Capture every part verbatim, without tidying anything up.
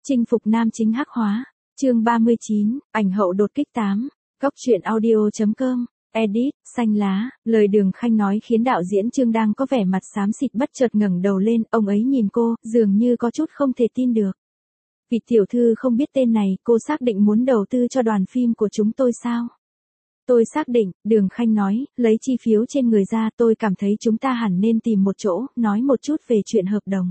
Chinh phục nam chính hắc hóa. Chương ba mươi chín, ảnh hậu đột kích tám. Góc truyện audio chấm com. Edit, xanh lá, lời Đường Khanh nói khiến đạo diễn Trương đang có vẻ mặt xám xịt bất chợt ngẩng đầu lên, ông ấy nhìn cô, dường như có chút không thể tin được. Vị tiểu thư không biết tên này, cô xác định muốn đầu tư cho đoàn phim của chúng tôi sao? Tôi xác định, Đường Khanh nói, lấy chi phiếu trên người ra, tôi cảm thấy chúng ta hẳn nên tìm một chỗ, nói một chút về chuyện hợp đồng.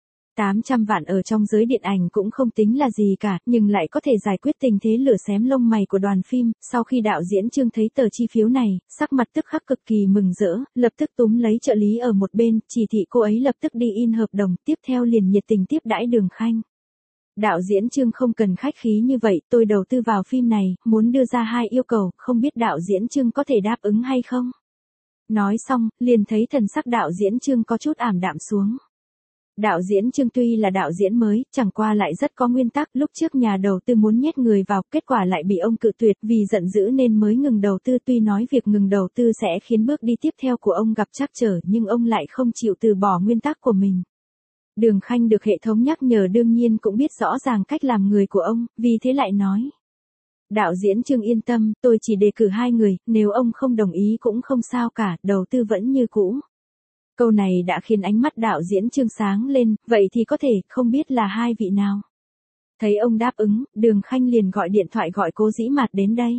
tám trăm vạn ở trong giới điện ảnh cũng không tính là gì cả, nhưng lại có thể giải quyết tình thế lửa xém lông mày của đoàn phim. Sau khi đạo diễn Trương thấy tờ chi phiếu này, sắc mặt tức khắc cực kỳ mừng rỡ, lập tức túm lấy trợ lý ở một bên, chỉ thị cô ấy lập tức đi in hợp đồng, tiếp theo liền nhiệt tình tiếp đãi Đường Khanh. Đạo diễn Trương không cần khách khí như vậy, tôi đầu tư vào phim này, muốn đưa ra hai yêu cầu, không biết đạo diễn Trương có thể đáp ứng hay không? Nói xong, liền thấy thần sắc đạo diễn Trương có chút ảm đạm xuống. Đạo diễn Trương tuy là đạo diễn mới, chẳng qua lại rất có nguyên tắc, lúc trước nhà đầu tư muốn nhét người vào, kết quả lại bị ông cự tuyệt, vì giận dữ nên mới ngừng đầu tư, tuy nói việc ngừng đầu tư sẽ khiến bước đi tiếp theo của ông gặp trắc trở, nhưng ông lại không chịu từ bỏ nguyên tắc của mình. Đường Khanh được hệ thống nhắc nhở đương nhiên cũng biết rõ ràng cách làm người của ông, vì thế lại nói. Đạo diễn Trương yên tâm, tôi chỉ đề cử hai người, nếu ông không đồng ý cũng không sao cả, đầu tư vẫn như cũ. Câu này đã khiến ánh mắt đạo diễn Trương sáng lên, vậy thì có thể, không biết là hai vị nào. Thấy ông đáp ứng, Đường Khanh liền gọi điện thoại gọi Cố Dĩ Mạt đến đây.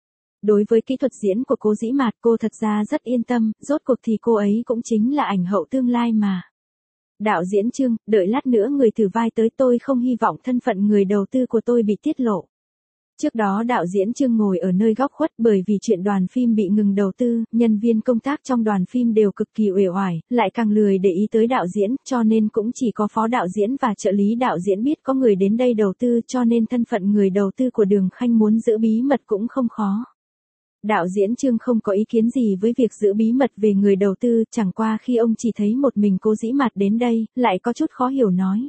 Đối với kỹ thuật diễn của Cố Dĩ Mạt cô thật ra rất yên tâm, rốt cuộc thì cô ấy cũng chính là ảnh hậu tương lai mà. Đạo diễn Trương, đợi lát nữa người thử vai tới, tôi không hy vọng thân phận người đầu tư của tôi bị tiết lộ. Trước đó đạo diễn Trương ngồi ở nơi góc khuất, bởi vì chuyện đoàn phim bị ngừng đầu tư, nhân viên công tác trong đoàn phim đều cực kỳ uể oải, lại càng lười để ý tới đạo diễn, cho nên cũng chỉ có phó đạo diễn và trợ lý đạo diễn biết có người đến đây đầu tư, cho nên thân phận người đầu tư của Đường Khanh muốn giữ bí mật cũng không khó. Đạo diễn Trương không có ý kiến gì với việc giữ bí mật về người đầu tư, chẳng qua khi ông chỉ thấy một mình Cố Dĩ Mạt đến đây, lại có chút khó hiểu nói.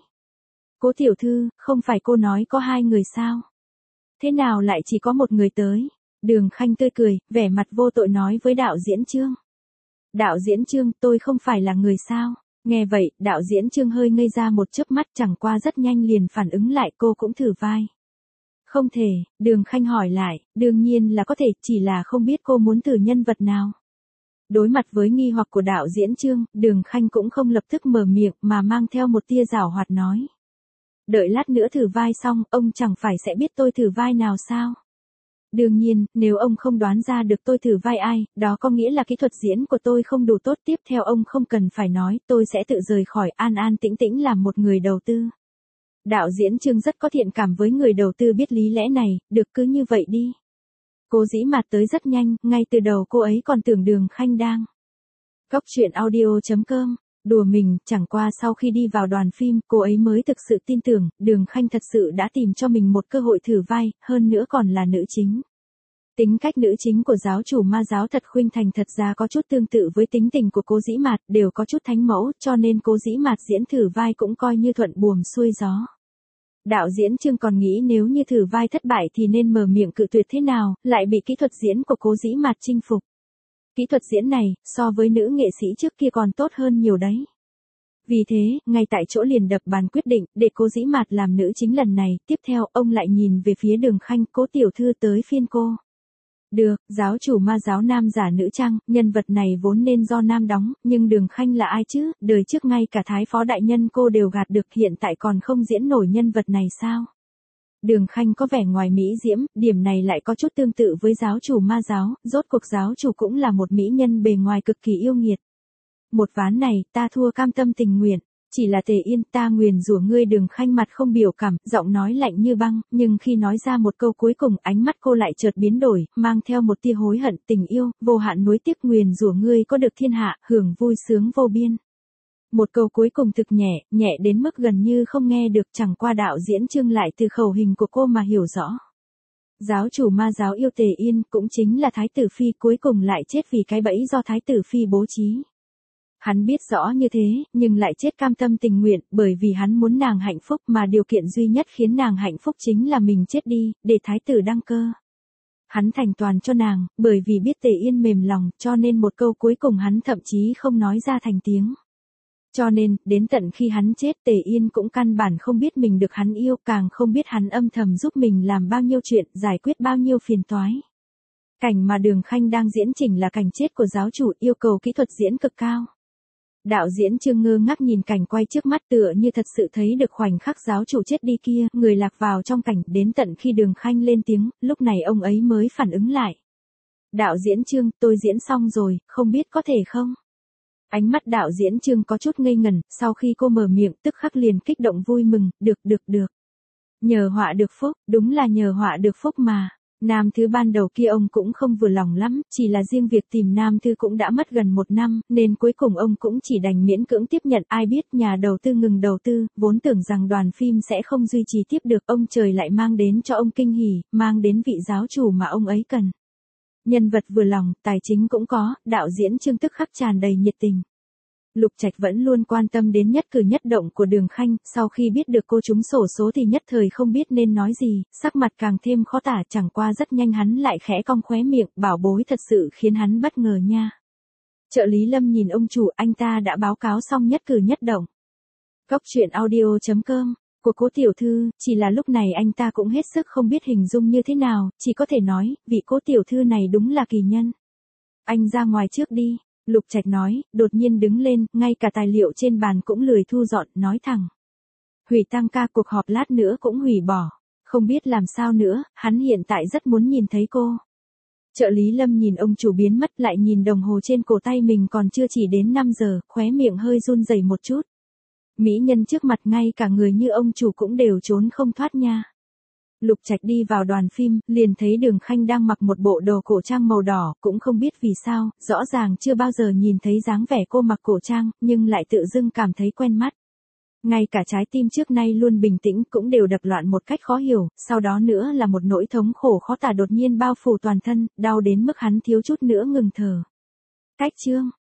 Cố tiểu thư, không phải cô nói có hai người sao? Thế nào lại chỉ có một người tới? Đường Khanh tươi cười, vẻ mặt vô tội nói với đạo diễn Trương. Đạo diễn Trương, tôi không phải là người sao? Nghe vậy, đạo diễn Trương hơi ngây ra một chớp mắt, chẳng qua rất nhanh liền phản ứng lại, cô cũng thử vai. Không thể, Đường Khanh hỏi lại, đương nhiên là có thể, chỉ là không biết cô muốn thử nhân vật nào. Đối mặt với nghi hoặc của đạo diễn Trương, Đường Khanh cũng không lập tức mở miệng mà mang theo một tia giảo hoạt nói. Đợi lát nữa thử vai xong, ông chẳng phải sẽ biết tôi thử vai nào sao? Đương nhiên, nếu ông không đoán ra được tôi thử vai ai, đó có nghĩa là kỹ thuật diễn của tôi không đủ tốt. Tiếp theo ông không cần phải nói, tôi sẽ tự rời khỏi, an an tĩnh tĩnh làm một người đầu tư. Đạo diễn Trương rất có thiện cảm với người đầu tư biết lý lẽ này, được cứ như vậy đi. Cố Dĩ Mạt tới rất nhanh, ngay từ đầu cô ấy còn tưởng Đường Khanh đang. Góc truyện audio chấm com. Đùa mình, chẳng qua sau khi đi vào đoàn phim, cô ấy mới thực sự tin tưởng, Đường Khanh thật sự đã tìm cho mình một cơ hội thử vai, hơn nữa còn là nữ chính. Tính cách nữ chính của giáo chủ ma giáo Thật Khuynh Thành thật ra có chút tương tự với tính tình của Cố Dĩ Mạt, đều có chút thánh mẫu, cho nên Cố Dĩ Mạt diễn thử vai cũng coi như thuận buồm xuôi gió. Đạo diễn Trương còn nghĩ nếu như thử vai thất bại thì nên mở miệng cự tuyệt thế nào, lại bị kỹ thuật diễn của Cố Dĩ Mạt chinh phục. Kỹ thuật diễn này, so với nữ nghệ sĩ trước kia còn tốt hơn nhiều đấy. Vì thế, ngay tại chỗ liền đập bàn quyết định, để Cố Dĩ Mạt làm nữ chính lần này, tiếp theo, ông lại nhìn về phía Đường Khanh, Cố tiểu thư tới phiên cô. Được, giáo chủ ma giáo nam giả nữ trang, nhân vật này vốn nên do nam đóng, nhưng Đường Khanh là ai chứ, đời trước ngay cả thái phó đại nhân cô đều gạt được, hiện tại còn không diễn nổi nhân vật này sao? Đường Khanh có vẻ ngoài mỹ diễm, điểm này lại có chút tương tự với giáo chủ ma giáo, rốt cuộc giáo chủ cũng là một mỹ nhân bề ngoài cực kỳ yêu nghiệt. Một ván này, ta thua cam tâm tình nguyện, chỉ là Tề Yên, ta nguyền rủa ngươi. Đường Khanh mặt không biểu cảm, giọng nói lạnh như băng, nhưng khi nói ra một câu cuối cùng, ánh mắt cô lại chợt biến đổi, mang theo một tia hối hận, tình yêu, vô hạn nuối tiếc, nguyền rủa ngươi có được thiên hạ, hưởng vui sướng vô biên. Một câu cuối cùng thực nhẹ, nhẹ đến mức gần như không nghe được, chẳng qua đạo diễn Trương lại từ khẩu hình của cô mà hiểu rõ. Giáo chủ ma giáo yêu Tề Yên, cũng chính là Thái tử Phi, cuối cùng lại chết vì cái bẫy do Thái tử Phi bố trí. Hắn biết rõ như thế, nhưng lại chết cam tâm tình nguyện, bởi vì hắn muốn nàng hạnh phúc, mà điều kiện duy nhất khiến nàng hạnh phúc chính là mình chết đi, để Thái tử đăng cơ. Hắn thành toàn cho nàng, bởi vì biết Tề Yên mềm lòng, cho nên một câu cuối cùng hắn thậm chí không nói ra thành tiếng. Cho nên, đến tận khi hắn chết Tề Yên cũng căn bản không biết mình được hắn yêu, càng không biết hắn âm thầm giúp mình làm bao nhiêu chuyện, giải quyết bao nhiêu phiền toái. Cảnh mà Đường Khanh đang diễn chỉnh là cảnh chết của giáo chủ, yêu cầu kỹ thuật diễn cực cao. Đạo diễn Trương ngơ ngác nhìn cảnh quay trước mắt tựa như thật sự thấy được khoảnh khắc giáo chủ chết đi kia, người lạc vào trong cảnh, đến tận khi Đường Khanh lên tiếng, lúc này ông ấy mới phản ứng lại. Đạo diễn Trương, tôi diễn xong rồi, không biết có thể không? Ánh mắt đạo diễn Trương có chút ngây ngẩn, sau khi cô mở miệng tức khắc liền kích động vui mừng, được được được. Nhờ họa được phúc, đúng là nhờ họa được phúc mà. Nam Thư ban đầu kia ông cũng không vừa lòng lắm, chỉ là riêng việc tìm Nam Thư cũng đã mất gần một năm, nên cuối cùng ông cũng chỉ đành miễn cưỡng tiếp nhận. Ai biết nhà đầu tư ngừng đầu tư, vốn tưởng rằng đoàn phim sẽ không duy trì tiếp được, ông trời lại mang đến cho ông kinh hỉ, mang đến vị giáo chủ mà ông ấy cần. Nhân vật vừa lòng, tài chính cũng có, đạo diễn Trương tức khắc tràn đầy nhiệt tình. Lục Trạch vẫn luôn quan tâm đến nhất cử nhất động của Đường Khanh, sau khi biết được cô trúng xổ số thì nhất thời không biết nên nói gì, sắc mặt càng thêm khó tả, chẳng qua rất nhanh hắn lại khẽ cong khóe miệng, bảo bối thật sự khiến hắn bất ngờ nha. Trợ lý Lâm nhìn ông chủ, anh ta đã báo cáo xong nhất cử nhất động. Cóc truyện audio chấm com của Cố tiểu thư, chỉ là lúc này anh ta cũng hết sức không biết hình dung như thế nào, chỉ có thể nói, vị Cố tiểu thư này đúng là kỳ nhân. Anh ra ngoài trước đi. Lục Trạch nói, đột nhiên đứng lên, ngay cả tài liệu trên bàn cũng lười thu dọn, nói thẳng. Hủy tăng ca, cuộc họp lát nữa cũng hủy bỏ. Không biết làm sao nữa, hắn hiện tại rất muốn nhìn thấy cô. Trợ lý Lâm nhìn ông chủ biến mất, lại nhìn đồng hồ trên cổ tay mình còn chưa chỉ đến năm giờ, khóe miệng hơi run rẩy một chút. Mỹ nhân trước mặt ngay cả người như ông chủ cũng đều trốn không thoát nha. Lục Trạch đi vào đoàn phim, liền thấy Đường Khanh đang mặc một bộ đồ cổ trang màu đỏ, cũng không biết vì sao, rõ ràng chưa bao giờ nhìn thấy dáng vẻ cô mặc cổ trang, nhưng lại tự dưng cảm thấy quen mắt. Ngay cả trái tim trước nay luôn bình tĩnh cũng đều đập loạn một cách khó hiểu, sau đó nữa là một nỗi thống khổ khó tả đột nhiên bao phủ toàn thân, đau đến mức hắn thiếu chút nữa ngừng thở. Cách chương